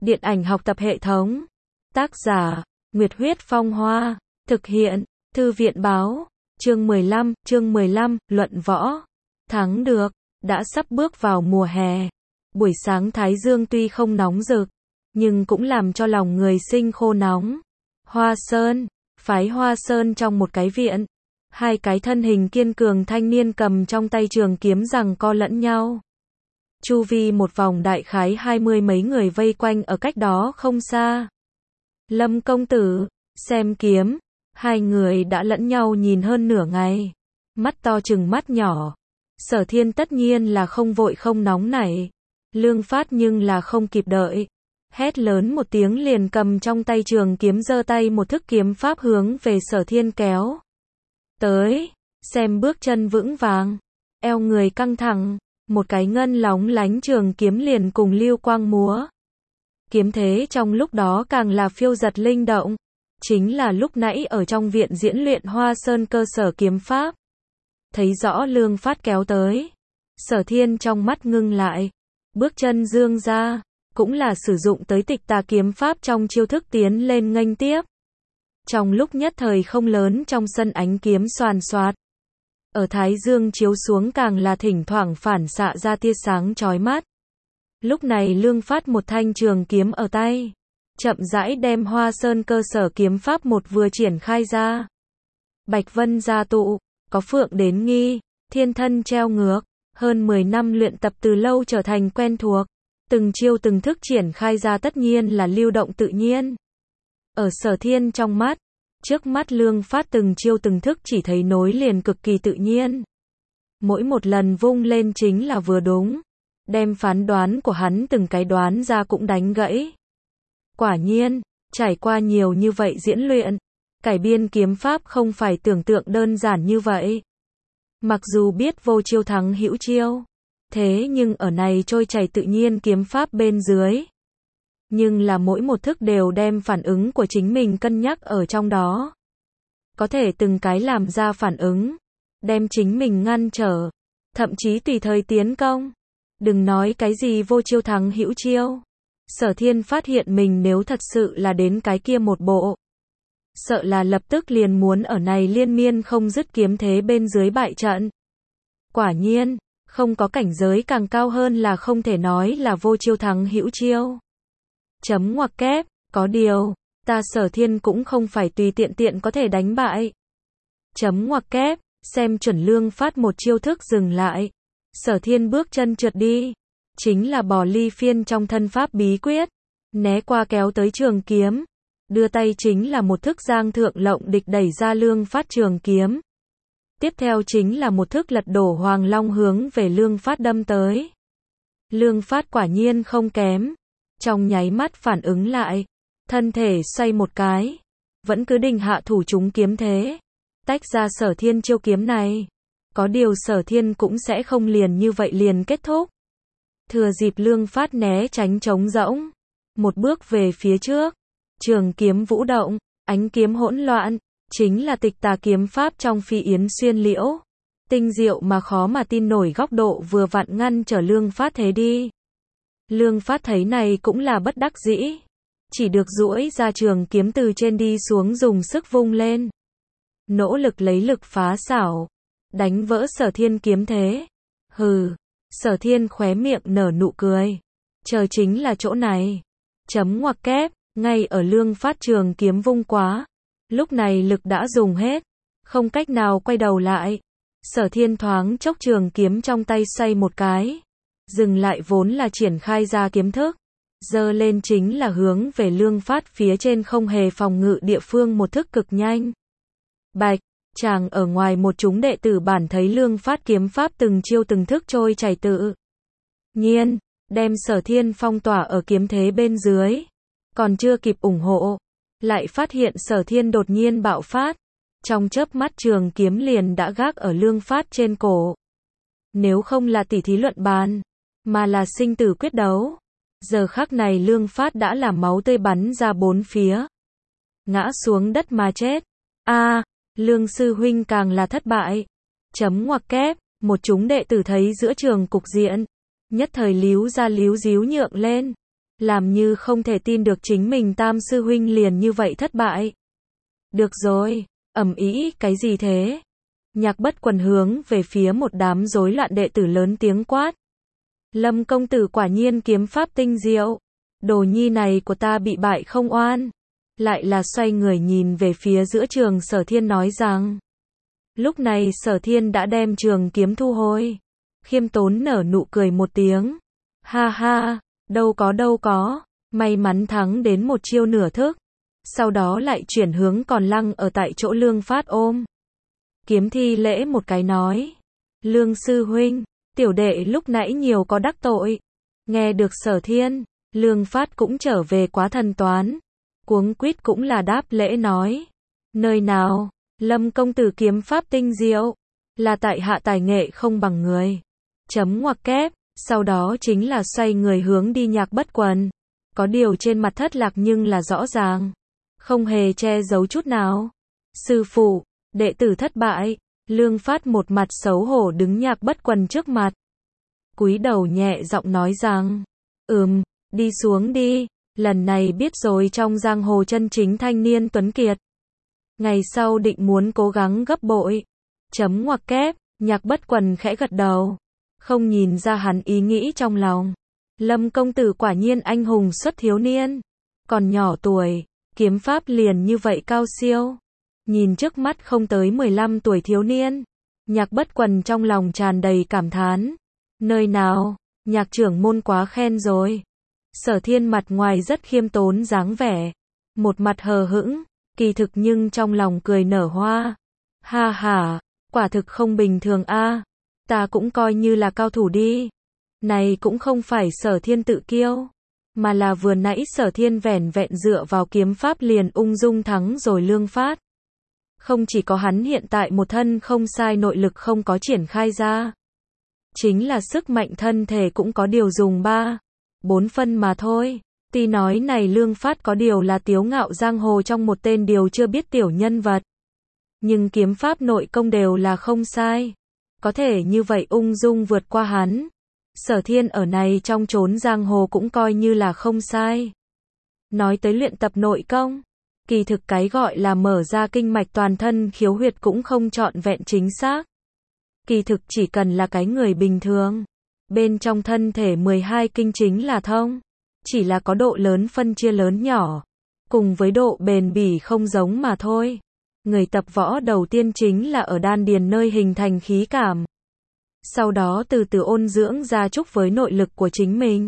Điện ảnh học tập hệ thống. Tác giả, Nguyệt Huyết Phong Hoa. Thực hiện, Thư viện Báo. Chương 15, luận võ. Thắng được, đã sắp bước vào mùa hè. Buổi sáng thái dương tuy không nóng rực, nhưng cũng làm cho lòng người sinh khô nóng. Hoa Sơn, phái Hoa Sơn trong một cái viện. Hai cái thân hình kiên cường thanh niên cầm trong tay trường kiếm giằng co lẫn nhau. Chu vi một vòng đại khái 20 mấy người vây quanh ở cách đó không xa. Lâm công tử, xem kiếm. Hai người đã lẫn nhau nhìn hơn nửa ngày. Mắt to chừng mắt nhỏ. Sở Thiên tất nhiên là không vội không nóng nảy. Lương Phát nhưng là không kịp đợi. Hét lớn một tiếng liền cầm trong tay trường kiếm, giơ tay một thức kiếm pháp hướng về Sở Thiên kéo tới. Xem bước chân vững vàng, eo người căng thẳng, một cái ngân lóng lánh trường kiếm liền cùng lưu quang múa. Kiếm thế trong lúc đó càng là phiêu giật linh động. Chính là lúc nãy ở trong viện diễn luyện Hoa Sơn cơ sở kiếm pháp. Thấy rõ Lương Phát kéo tới, Sở Thiên trong mắt ngưng lại, bước chân dương ra, cũng là sử dụng tới tịch tà kiếm pháp trong chiêu thức tiến lên nghênh tiếp. Trong lúc nhất thời không lớn trong sân ánh kiếm xoàn xoạt. Ở thái dương chiếu xuống càng là thỉnh thoảng phản xạ ra tia sáng chói mắt. Lúc này Lương Phát một thanh trường kiếm ở tay, chậm rãi đem Hoa Sơn cơ sở kiếm pháp một vừa triển khai ra. Bạch Vân gia tụ, có phượng đến nghi, thiên thân treo ngược, hơn 10 năm luyện tập từ lâu trở thành quen thuộc. Từng chiêu từng thức triển khai ra tất nhiên là lưu động tự nhiên. Ở Sở Thiên trong mắt, trước mắt Lương Phát từng chiêu từng thức chỉ thấy nối liền cực kỳ tự nhiên. Mỗi một lần vung lên chính là vừa đúng, đem phán đoán của hắn từng cái đoán ra cũng đánh gãy. Quả nhiên, trải qua nhiều như vậy diễn luyện, cải biên kiếm pháp không phải tưởng tượng đơn giản như vậy. Mặc dù biết vô chiêu thắng hữu chiêu, thế nhưng ở này trôi chảy tự nhiên kiếm pháp bên dưới, nhưng là mỗi một thức đều đem phản ứng của chính mình cân nhắc ở trong đó. Có thể từng cái làm ra phản ứng, đem chính mình ngăn trở, thậm chí tùy thời tiến công. Đừng nói cái gì vô chiêu thắng hữu chiêu. Sở Thiên phát hiện mình nếu thật sự là đến cái kia một bộ, sợ là lập tức liền muốn ở này liên miên không dứt kiếm thế bên dưới bại trận. Quả nhiên, không có cảnh giới càng cao hơn là không thể nói là vô chiêu thắng hữu chiêu. Chấm ngoặc kép, có điều, ta Sở Thiên cũng không phải tùy tiện có thể đánh bại. Chấm ngoặc kép, xem chuẩn Lương Phát một chiêu thức dừng lại. Sở Thiên bước chân trượt đi, chính là bỏ ly phiên trong thân pháp bí quyết, né qua kéo tới trường kiếm, đưa tay chính là một thức giang thượng lộng địch đẩy ra Lương Phát trường kiếm. Tiếp theo chính là một thức lật đổ Hoàng Long hướng về Lương Phát đâm tới. Lương Phát quả nhiên không kém, trong nháy mắt phản ứng lại, thân thể xoay một cái, vẫn cứ định hạ thủ trúng kiếm thế, tách ra Sở Thiên chiêu kiếm này. Có điều Sở Thiên cũng sẽ không liền như vậy liền kết thúc. Thừa dịp Lương Phát né tránh trống rỗng, một bước về phía trước, trường kiếm vũ động, ánh kiếm hỗn loạn, chính là tịch tà kiếm pháp trong Phi Yến Xuyên Liễu. Tinh diệu mà khó mà tin nổi góc độ vừa vặn ngăn trở Lương Phát thế đi. Lương Phát thấy này cũng là bất đắc dĩ, chỉ được duỗi ra trường kiếm từ trên đi xuống dùng sức vung lên, nỗ lực lấy lực phá xảo, đánh vỡ Sở Thiên kiếm thế. Hừ, Sở Thiên khóe miệng nở nụ cười, chờ chính là chỗ này. Chấm ngoặc kép, ngay ở Lương Phát trường kiếm vung quá, lúc này lực đã dùng hết, không cách nào quay đầu lại. Sở Thiên thoáng chốc trường kiếm trong tay xoay một cái, dừng lại vốn là triển khai ra kiếm thức, giơ lên chính là hướng về Lương Phát phía trên không hề phòng ngự địa phương một thức cực nhanh. Bạch, chàng ở ngoài một chúng đệ tử bản thấy Lương Phát kiếm pháp từng chiêu từng thức trôi chảy tự nhiên, đem Sở Thiên phong tỏa ở kiếm thế bên dưới. Còn chưa kịp ủng hộ, lại phát hiện Sở Thiên đột nhiên bạo phát, trong chớp mắt trường kiếm liền đã gác ở Lương Phát trên cổ. Nếu không là tỉ thí luận bàn, mà là sinh tử quyết đấu, giờ khắc này Lương Phát đã là máu tươi bắn ra bốn phía, ngã xuống đất mà chết. Lương sư huynh càng là thất bại. Chấm ngoặc kép, một chúng đệ tử thấy giữa trường cục diện, nhất thời líu ra líu díu nhượng lên. làm như không thể tin được chính mình tam sư huynh liền như vậy thất bại. Được rồi, ầm ĩ cái gì thế? Nhạc Bất Quần hướng về phía một đám rối loạn đệ tử lớn tiếng quát. Lâm công tử quả nhiên kiếm pháp tinh diệu. Đồ nhi này của ta bị bại không oan. Lại là xoay người nhìn về phía giữa trường Sở Thiên nói rằng. Lúc này Sở Thiên đã đem trường kiếm thu hồi. Khiêm tốn nở nụ cười một tiếng. Ha ha, đâu có, may mắn thắng đến một chiêu nửa thức. Sau đó lại chuyển hướng còn lăng ở tại chỗ Lương Phát ôm. Kiếm thi lễ một cái nói. Lương sư huynh, tiểu đệ lúc nãy nhiều có đắc tội. Nghe được Sở Thiên, Lương Phát cũng trở về quá thần toán. Cuống quýt cũng là đáp lễ nói. Nơi nào, Lâm công tử kiếm pháp tinh diệu, là tại hạ tài nghệ không bằng người. Chấm ngoặc kép, sau đó chính là xoay người hướng đi Nhạc Bất Quần. Có điều trên mặt thất lạc nhưng là rõ ràng. Không hề che giấu chút nào. Sư phụ, đệ tử thất bại. Lương Phát một mặt xấu hổ đứng Nhạc Bất Quần trước mặt. Cúi đầu nhẹ giọng nói rằng. Đi xuống đi. Lần này biết rồi trong giang hồ chân chính thanh niên tuấn kiệt. Ngày sau định muốn cố gắng gấp bội. Chấm ngoặc kép, Nhạc Bất Quần khẽ gật đầu. Không nhìn ra hắn ý nghĩ trong lòng. Lâm công tử quả nhiên anh hùng xuất thiếu niên. Còn nhỏ tuổi, kiếm pháp liền như vậy cao siêu. Nhìn trước mắt không tới 15 tuổi thiếu niên. Nhạc Bất Quần trong lòng tràn đầy cảm thán. Nơi nào, Nhạc trưởng môn quá khen rồi. Sở Thiên mặt ngoài rất khiêm tốn dáng vẻ. Một mặt hờ hững, kỳ thực nhưng trong lòng cười nở hoa. Ha ha, quả thực không bình thường a. Ta cũng coi như là cao thủ đi. Này cũng không phải Sở Thiên tự kiêu, mà là vừa nãy Sở Thiên vẻn vẹn dựa vào kiếm pháp liền ung dung thắng rồi Lương Phát. Không chỉ có hắn hiện tại một thân không sai nội lực không có triển khai ra. Chính là sức mạnh thân thể cũng có điều dùng 3-4 phân mà thôi. Tuy nói này Lương Phát có điều là tiếu ngạo giang hồ trong một tên điều chưa biết tiểu nhân vật. Nhưng kiếm pháp nội công đều là không sai. Có thể như vậy ung dung vượt qua hắn. Sở Thiên ở này trong chốn giang hồ cũng coi như là không sai. Nói tới luyện tập nội công, kỳ thực cái gọi là mở ra kinh mạch toàn thân khiếu huyệt cũng không trọn vẹn chính xác. Kỳ thực chỉ cần là cái người bình thường, bên trong thân thể 12 kinh chính là thông, chỉ là có độ lớn phân chia lớn nhỏ, cùng với độ bền bỉ không giống mà thôi. Người tập võ đầu tiên chính là ở đan điền nơi hình thành khí cảm. Sau đó từ từ ôn dưỡng gia trúc với nội lực của chính mình.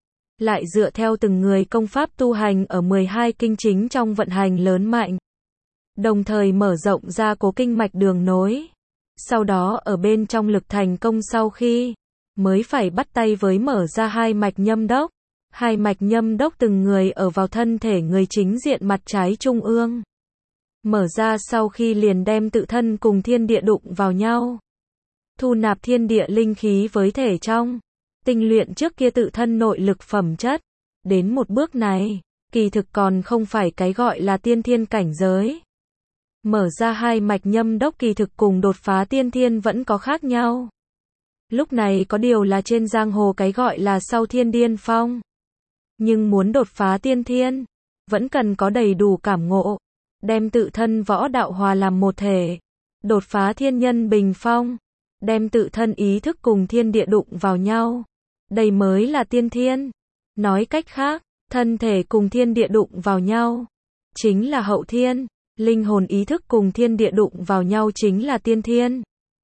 Lại dựa theo từng người công pháp tu hành ở 12 kinh chính trong vận hành lớn mạnh. Đồng thời mở rộng ra cố kinh mạch đường nối. Sau đó ở bên trong lực thành công sau khi, mới phải bắt tay với mở ra hai mạch nhâm đốc. Hai mạch nhâm đốc từng người ở vào thân thể người chính diện mặt trái trung ương. Mở ra sau khi liền đem tự thân cùng thiên địa đụng vào nhau. Thu nạp thiên địa linh khí với thể trong. Tinh luyện trước kia tự thân nội lực phẩm chất. Đến một bước này, kỳ thực còn không phải cái gọi là tiên thiên cảnh giới. Mở ra hai mạch nhâm đốc kỳ thực cùng đột phá tiên thiên vẫn có khác nhau. Lúc này có điều là trên giang hồ cái gọi là sau thiên điên phong. Nhưng muốn đột phá tiên thiên, vẫn cần có đầy đủ cảm ngộ. Đem tự thân võ đạo hòa làm một thể. Đột phá thiên nhân bình phong. Đem tự thân ý thức cùng thiên địa đụng vào nhau. Đây mới là tiên thiên. Nói cách khác, thân thể cùng thiên địa đụng vào nhau. Chính là hậu thiên. Linh hồn ý thức cùng thiên địa đụng vào nhau chính là tiên thiên.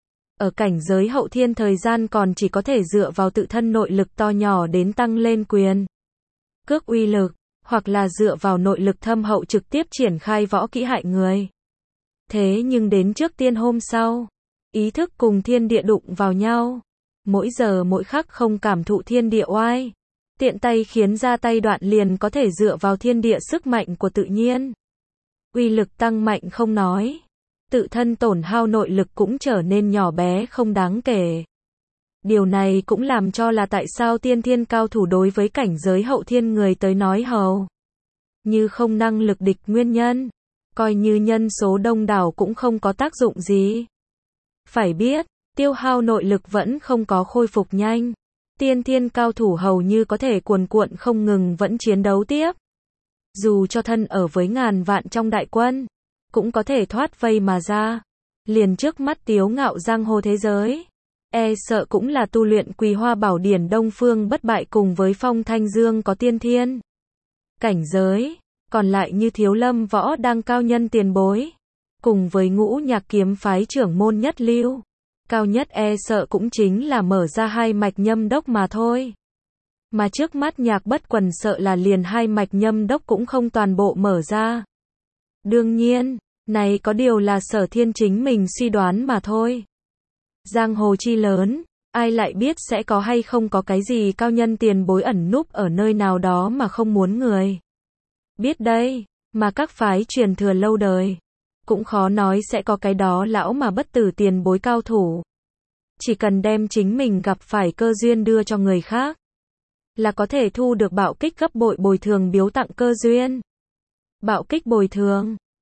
Ở cảnh giới hậu thiên thời gian còn chỉ có thể dựa vào tự thân nội lực to nhỏ đến tăng lên quyền cước uy lực, hoặc là dựa vào nội lực thâm hậu trực tiếp triển khai võ kỹ hại người. Thế nhưng đến trước tiên hôm sau, ý thức cùng thiên địa đụng vào nhau, mỗi giờ mỗi khắc không cảm thụ thiên địa oai, tiện tay khiến ra tay đoạn liền có thể dựa vào thiên địa sức mạnh của tự nhiên. Uy lực tăng mạnh không nói, tự thân tổn hao nội lực cũng trở nên nhỏ bé không đáng kể. Điều này cũng làm cho là tại sao tiên thiên cao thủ đối với cảnh giới hậu thiên người tới nói hầu như không năng lực địch nguyên nhân, coi như nhân số đông đảo cũng không có tác dụng gì. Phải biết, tiêu hao nội lực vẫn không có khôi phục nhanh. Tiên thiên cao thủ hầu như có thể cuồn cuộn không ngừng vẫn chiến đấu tiếp. Dù cho thân ở với ngàn vạn trong đại quân, cũng có thể thoát vây mà ra. Liền trước mắt tiếu ngạo giang hồ thế giới, e sợ cũng là tu luyện Quỳ Hoa Bảo Điển Đông Phương Bất Bại cùng với Phong Thanh Dương có tiên thiên cảnh giới, còn lại như Thiếu Lâm Võ đang cao nhân tiền bối, cùng với Ngũ Nhạc kiếm phái trưởng môn nhất lưu, cao nhất e sợ cũng chính là mở ra hai mạch nhâm đốc mà thôi. Mà trước mắt Nhạc Bất Quần sợ là liền hai mạch nhâm đốc cũng không toàn bộ mở ra. Đương nhiên, này có điều là Sở Thiên chính mình suy đoán mà thôi. Giang hồ chi lớn, ai lại biết sẽ có hay không có cái gì cao nhân tiền bối ẩn núp ở nơi nào đó mà không muốn người biết đây, mà các phái truyền thừa lâu đời, cũng khó nói sẽ có cái đó lão mà bất tử tiền bối cao thủ. Chỉ cần đem chính mình gặp phải cơ duyên đưa cho người khác, là có thể thu được bạo kích gấp bội bồi thường biếu tặng cơ duyên. Bạo kích bồi thường